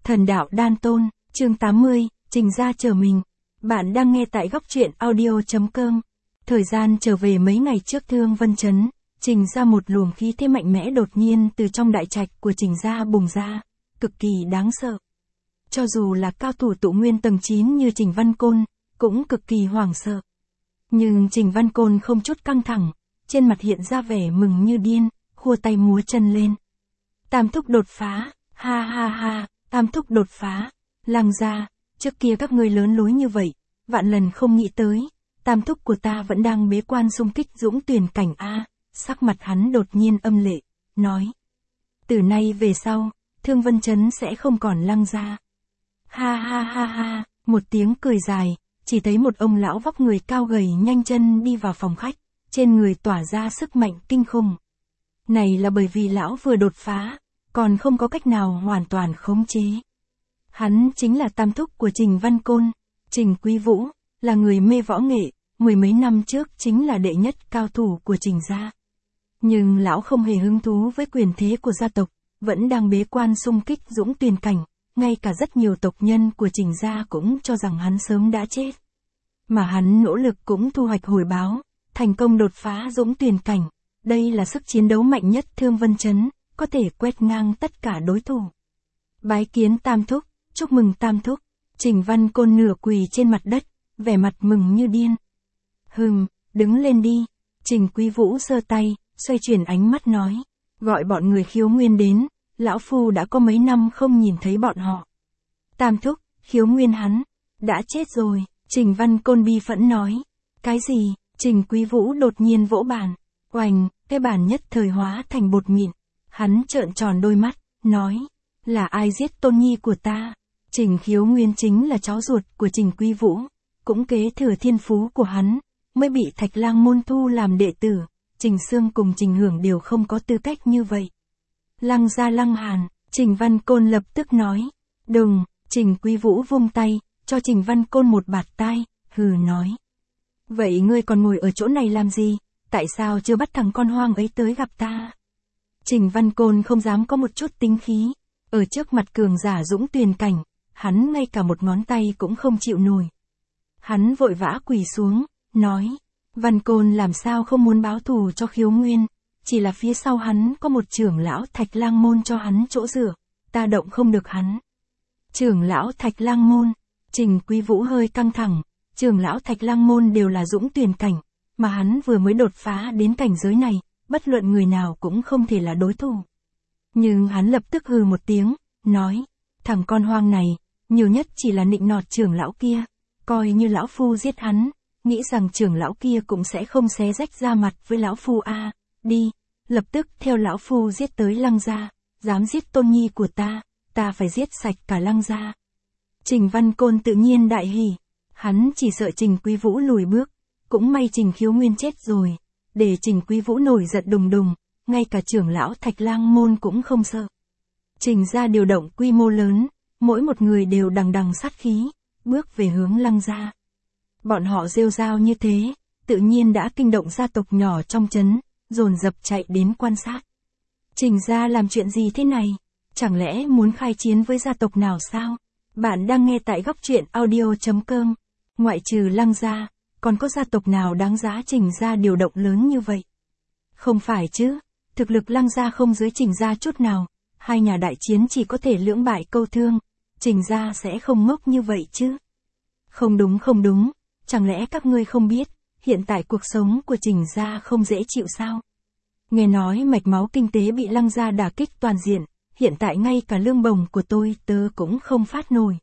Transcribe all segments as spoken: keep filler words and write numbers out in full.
Thần đạo đan tôn, chương tám mươi, Trình gia chờ mình. Bạn đang nghe tại góc truyện audio chấm com. Thời gian trở về mấy ngày trước Thương Vân Trấn, Trình ra một luồng khí thế mạnh mẽ đột nhiên từ trong đại trạch của Trình gia bùng ra, cực kỳ đáng sợ. Cho dù là cao thủ tụ nguyên tầng chín như Trình Văn Côn, cũng cực kỳ hoảng sợ. Nhưng Trình Văn Côn không chút căng thẳng, trên mặt hiện ra vẻ mừng như điên, khua tay múa chân lên. Tam thúc đột phá, ha ha ha, tam thúc đột phá, Lăng gia, trước kia các ngươi lớn lối như vậy, vạn lần không nghĩ tới, tam thúc của ta vẫn đang bế quan xung kích dũng tuyển cảnh a. Sắc mặt hắn đột nhiên âm lệ, nói: từ nay về sau, Thương Vân Trấn sẽ không còn Lăng gia. Ha ha ha ha, một tiếng cười dài, chỉ thấy một ông lão vóc người cao gầy nhanh chân đi vào phòng khách, trên người tỏa ra sức mạnh kinh khủng. Này là bởi vì lão vừa đột phá, còn không có cách nào hoàn toàn khống chế. Hắn chính là tam thúc của Trình Văn Côn, Trình Quý Vũ, là người mê võ nghệ, mười mấy năm trước chính là đệ nhất cao thủ của Trình gia. Nhưng lão không hề hứng thú với quyền thế của gia tộc, vẫn đang bế quan xung kích dũng tuyển cảnh, ngay cả rất nhiều tộc nhân của Trình gia cũng cho rằng hắn sớm đã chết. Mà hắn nỗ lực cũng thu hoạch hồi báo, thành công đột phá dũng tuyển cảnh, đây là sức chiến đấu mạnh nhất Thương Vân Trấn, có thể quét ngang tất cả đối thủ. Bái kiến tam thúc, chúc mừng tam thúc. Trình Văn Côn nửa quỳ trên mặt đất, vẻ mặt mừng như điên. Hừm, đứng lên đi. Trình Quý Vũ giơ tay, xoay chuyển ánh mắt nói: gọi bọn người Khiếu Nguyên đến, lão phu đã có mấy năm không nhìn thấy bọn họ. Tam thúc, Khiếu Nguyên hắn đã chết rồi. Trình Văn Côn bi phẫn nói. Cái gì? Trình Quý Vũ đột nhiên vỗ bàn. Oành, cái bàn nhất thời hóa thành bột mịn. Hắn trợn tròn đôi mắt, nói: là ai giết tôn nhi của ta? Trình Khiếu Nguyên chính là cháu ruột của Trình Quý Vũ, cũng kế thừa thiên phú của hắn, mới bị Thạch Lang môn thu làm đệ tử. Trình Xương cùng Trình Hưởng đều không có tư cách như vậy. Lăng gia Lăng Hàn, Trình Văn Côn lập tức nói. Đừng. Trình Quý Vũ vung tay, cho Trình Văn Côn một bạt tai, hừ nói: vậy ngươi còn ngồi ở chỗ này làm gì? Tại sao chưa bắt thằng con hoang ấy tới gặp ta? Trình Văn Côn không dám có một chút tính khí, ở trước mặt cường giả dũng tuyển cảnh, hắn ngay cả một ngón tay cũng không chịu nổi. Hắn vội vã quỳ xuống, nói: Văn Côn làm sao không muốn báo thù cho Khiếu Nguyên, chỉ là phía sau hắn có một trưởng lão Thạch Lang môn cho hắn chỗ dựa, ta động không được hắn. Trưởng lão Thạch Lang môn? Trình Quý Vũ hơi căng thẳng, trưởng lão Thạch Lang môn đều là dũng tuyển cảnh, mà hắn vừa mới đột phá đến cảnh giới này, bất luận người nào cũng không thể là đối thủ. Nhưng hắn lập tức hừ một tiếng, nói: thằng con hoang này, nhiều nhất chỉ là nịnh nọt trưởng lão kia, coi như lão phu giết hắn, nghĩ rằng trưởng lão kia cũng sẽ không xé rách ra mặt với lão phu a. À, đi, lập tức theo lão phu giết tới Lăng gia, dám giết tôn nhi của ta, ta phải giết sạch cả Lăng gia. Trình Văn Côn tự nhiên đại hỉ, hắn chỉ sợ Trình Quý Vũ lùi bước, cũng may Trình Khiếu Nguyên chết rồi, để Trình Quý Vũ nổi giận đùng đùng, ngay cả trưởng lão Thạch Lang môn cũng không sợ. Trình gia điều động quy mô lớn, mỗi một người đều đằng đằng sát khí, bước về hướng Lăng gia. Bọn họ rêu rao như thế, tự nhiên đã kinh động gia tộc nhỏ trong trấn, dồn dập chạy đến quan sát. Trình gia làm chuyện gì thế này? Chẳng lẽ muốn khai chiến với gia tộc nào sao? Bạn đang nghe tại góc truyện audio chấm com. Ngoại trừ Lăng gia, còn có gia tộc nào đáng giá Trình gia điều động lớn như vậy? Không phải chứ, thực lực Lăng gia không dưới Trình gia chút nào, hai nhà đại chiến chỉ có thể lưỡng bại câu thương, Trình gia sẽ không ngốc như vậy chứ. Không đúng không đúng, chẳng lẽ các ngươi không biết, hiện tại cuộc sống của Trình gia không dễ chịu sao? Nghe nói mạch máu kinh tế bị Lăng gia đả kích toàn diện, hiện tại ngay cả lương bổng của tôi tớ cũng không phát nổi.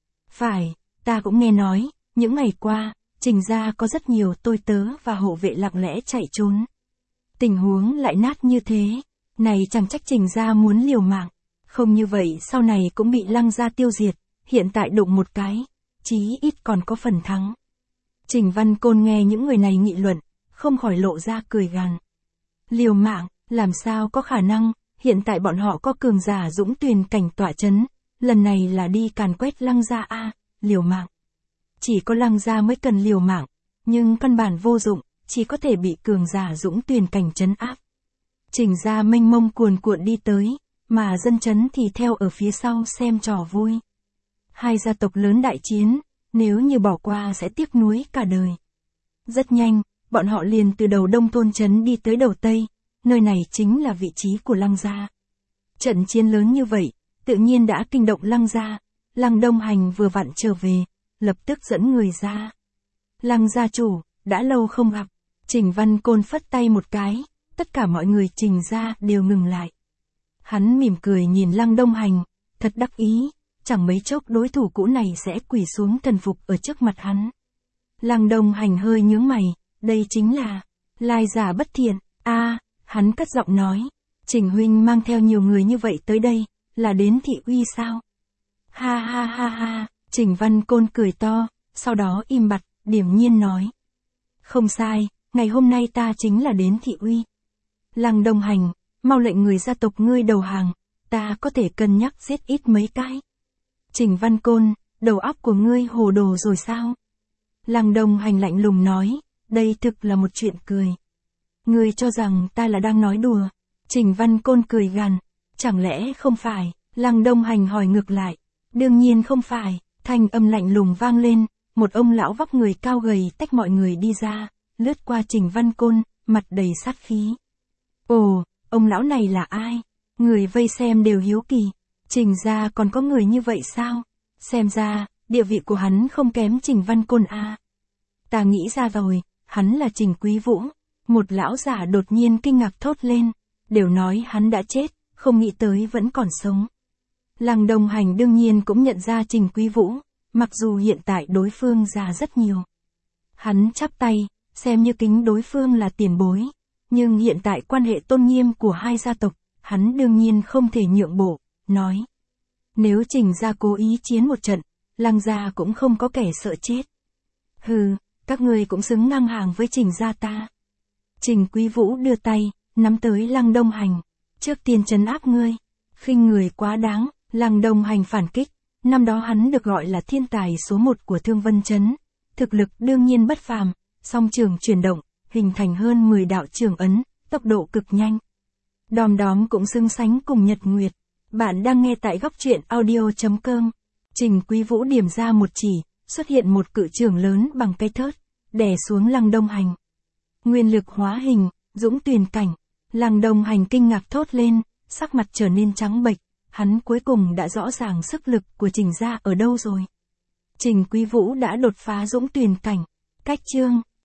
Phải, ta cũng nghe nói, những ngày qua, Trình gia có rất nhiều tôi tớ và hộ vệ lặng lẽ chạy trốn. Tình huống lại nát như thế, này chẳng trách Trình gia muốn liều mạng, không như vậy sau này cũng bị Lăng gia tiêu diệt, hiện tại đụng một cái, chí ít còn có phần thắng. Trình Văn Côn nghe những người này nghị luận, không khỏi lộ ra cười gằn. Liều mạng, làm sao có khả năng, hiện tại bọn họ có cường giả dũng tuyển cảnh tọa chấn, lần này là đi càn quét Lăng gia a. À, liều mạng. Chỉ có Lăng gia mới cần liều mạng, nhưng căn bản vô dụng, chỉ có thể bị cường giả dũng tuyển cảnh trấn áp. Trình gia mênh mông cuồn cuộn đi tới, mà dân chấn thì theo ở phía sau xem trò vui. Hai gia tộc lớn đại chiến, nếu như bỏ qua sẽ tiếc nuối cả đời. Rất nhanh, bọn họ liền từ đầu đông thôn trấn đi tới đầu tây, nơi này chính là vị trí của Lăng gia. Trận chiến lớn như vậy, tự nhiên đã kinh động Lăng gia. Lăng Đông Hành vừa vặn trở về, lập tức dẫn người ra. Lăng gia chủ, đã lâu không gặp. Trình Văn Côn phất tay một cái, tất cả mọi người Trình gia đều ngừng lại. Hắn mỉm cười nhìn Lăng Đông Hành, thật đắc ý, chẳng mấy chốc đối thủ cũ này sẽ quỳ xuống thần phục ở trước mặt hắn. Lăng Đông Hành hơi nhướng mày, đây chính là lai giả bất thiện. A, hắn cất giọng nói, Trình huynh mang theo nhiều người như vậy tới đây, là đến thị uy sao? Ha ha ha ha, Trình Văn Côn cười to, sau đó im bặt, điềm nhiên nói. Không sai, ngày hôm nay ta chính là đến thị uy. Lăng Đông Hành, mau lệnh người gia tộc ngươi đầu hàng, ta có thể cân nhắc giết ít mấy cái. Trình Văn Côn, đầu óc của ngươi hồ đồ rồi sao? Lăng Đông Hành lạnh lùng nói, đây thực là một chuyện cười. Ngươi cho rằng ta là đang nói đùa. Trình Văn Côn cười gằn, chẳng lẽ không phải? Lăng Đông Hành hỏi ngược lại, đương nhiên không phải. Thanh âm lạnh lùng vang lên, một ông lão vóc người cao gầy tách mọi người đi ra, lướt qua Trình Văn Côn, mặt đầy sát khí. Ồ, ông lão này là ai? Người vây xem đều hiếu kỳ. Trình gia còn có người như vậy sao? Xem ra, địa vị của hắn không kém Trình Văn Côn a. Ta nghĩ ra rồi, hắn là Trình Quý Vũ. Một lão giả đột nhiên kinh ngạc thốt lên, đều nói hắn đã chết, không nghĩ tới vẫn còn sống. Lăng Đông Hành đương nhiên cũng nhận ra Trình Quý Vũ, mặc dù hiện tại đối phương già rất nhiều. Hắn chắp tay, xem như kính đối phương là tiền bối, nhưng hiện tại quan hệ tôn nghiêm của hai gia tộc, hắn đương nhiên không thể nhượng bộ, nói. Nếu Trình gia cố ý chiến một trận, Lăng gia cũng không có kẻ sợ chết. Hừ, các ngươi cũng xứng ngang hàng với Trình gia ta. Trình Quý Vũ đưa tay, nắm tới Lăng Đông Hành, trước tiên trấn áp ngươi, khinh người quá đáng. Lăng Đông Hành phản kích, năm đó hắn được gọi là thiên tài số một của Thương Vân Trấn, thực lực đương nhiên bất phàm, song trường chuyển động, hình thành hơn mười đạo trường ấn, tốc độ cực nhanh. Đom đóm cũng xứng sánh cùng Nhật Nguyệt. Bạn đang nghe tại góc truyện audio chấm com. Trình Quý Vũ điểm ra một chỉ, xuất hiện một cự trường lớn bằng cái thớt, đè xuống Lăng Đông Hành. Nguyên lực hóa hình, dũng tuyền cảnh. Lăng Đông Hành kinh ngạc thốt lên, sắc mặt trở nên trắng bệch. Hắn cuối cùng đã rõ ràng sức lực của Trình gia ở đâu rồi. Trình Quý Vũ đã đột phá dũng tuyền cảnh. Cách chương